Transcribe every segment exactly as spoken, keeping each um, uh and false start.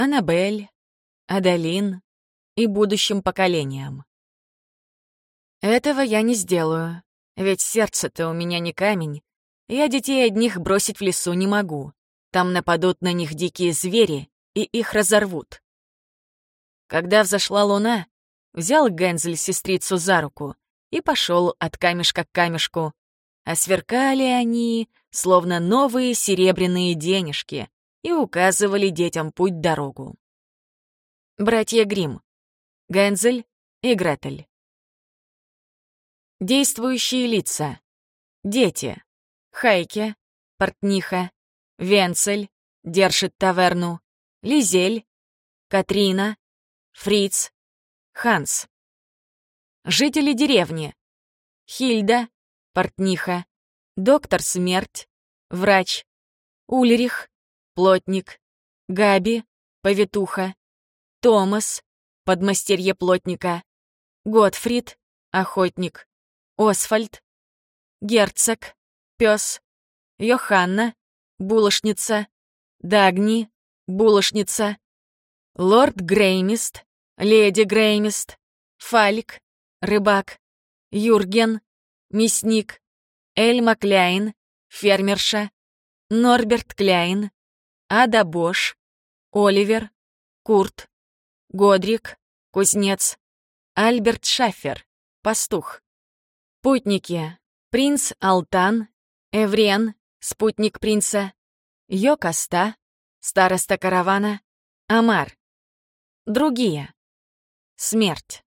Аннабель, Адалин и будущим поколениям. Этого я не сделаю, ведь сердце-то у меня не камень. Я детей одних бросить в лесу не могу. Там нападут на них дикие звери и их разорвут. Когда взошла луна, взял Гензель сестрицу за руку и пошел от камешка к камешку, а сверкали они, словно новые серебряные денежки, и указывали детям путь-дорогу. Братья Гримм. Гензель и Гретель. Действующие лица. Дети. Хайке, портниха, Венцель, держит таверну, Лизель, Катрина, Фриц, Ханс. Жители деревни. Хильда, портниха, доктор Смерть, врач, Ульрих, плотник, Габи, повитуха, Томас, подмастерье плотника, Готфрид, охотник, Освальд, герцог, пес, Йоханна, булочница, Дагни, булочница, лорд Греймист, леди Греймист, Фалик, рыбак, Юрген, мясник, Эль Макляйн, фермерша, Норберт Кляйн, Ада Бош, Оливер, Курт, Годрик, кузнец, Альберт Шаффер, пастух. Путники. Принц Алтан, Эврен, спутник принца, Йокаста, староста каравана, Амар. Другие. Смерть.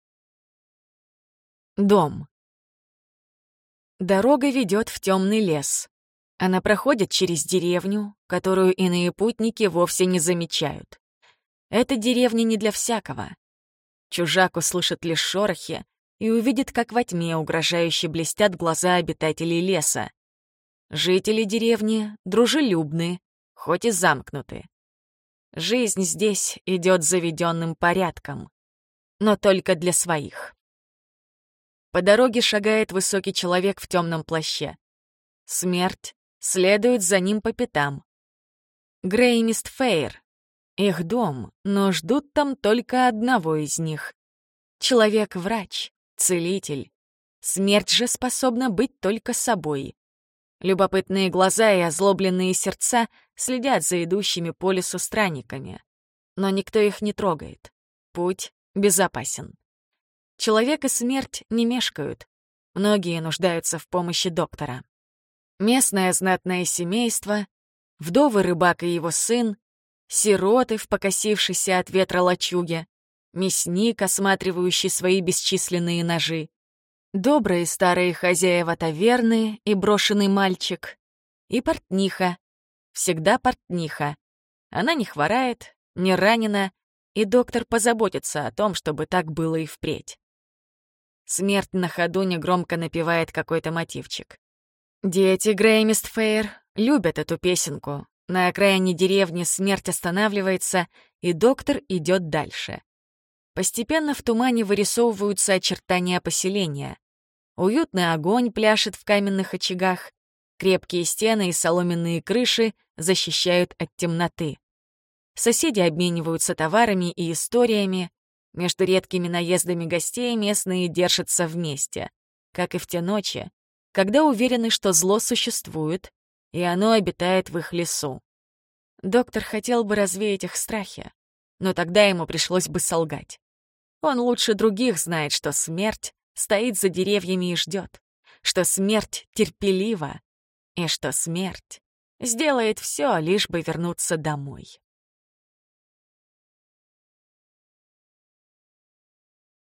Дом. Дорога ведет в темный лес. Она проходит через деревню, которую иные путники вовсе не замечают. Эта деревня не для всякого. Чужак услышит лишь шорохи и увидит, как во тьме угрожающе блестят глаза обитателей леса. Жители деревни дружелюбны, хоть и замкнуты. Жизнь здесь идет заведенным порядком, но только для своих. По дороге шагает высокий человек в темном плаще. Смерть следует за ним по пятам. Греймист Фейр. Их дом, но ждут там только одного из них. Человек-врач, целитель. Смерть же способна быть только собой. Любопытные глаза и озлобленные сердца следят за идущими по лесу странниками. Но никто их не трогает. Путь безопасен. Человек и смерть не мешкают. Многие нуждаются в помощи доктора. Местное знатное семейство, вдовый рыбак и его сын, сироты в покосившейся от ветра лачуге, мясник, осматривающий свои бесчисленные ножи, добрые старые хозяева таверны и брошенный мальчик, и портниха, всегда портниха. Она не хворает, не ранена, и доктор позаботится о том, чтобы так было и впредь. Смерть на ходу негромко напевает какой-то мотивчик. Дети Греймист Фейр любят эту песенку. На окраине деревни смерть останавливается, и доктор идет дальше. Постепенно в тумане вырисовываются очертания поселения. Уютный огонь пляшет в каменных очагах, крепкие стены и соломенные крыши защищают от темноты. Соседи обмениваются товарами и историями. Между редкими наездами гостей местные держатся вместе, как и в те ночи, когда уверены, что зло существует, и оно обитает в их лесу. Доктор хотел бы развеять их страхи, но тогда ему пришлось бы солгать. Он лучше других знает, что смерть стоит за деревьями и ждет, что смерть терпелива, и что смерть сделает все, лишь бы вернуться домой.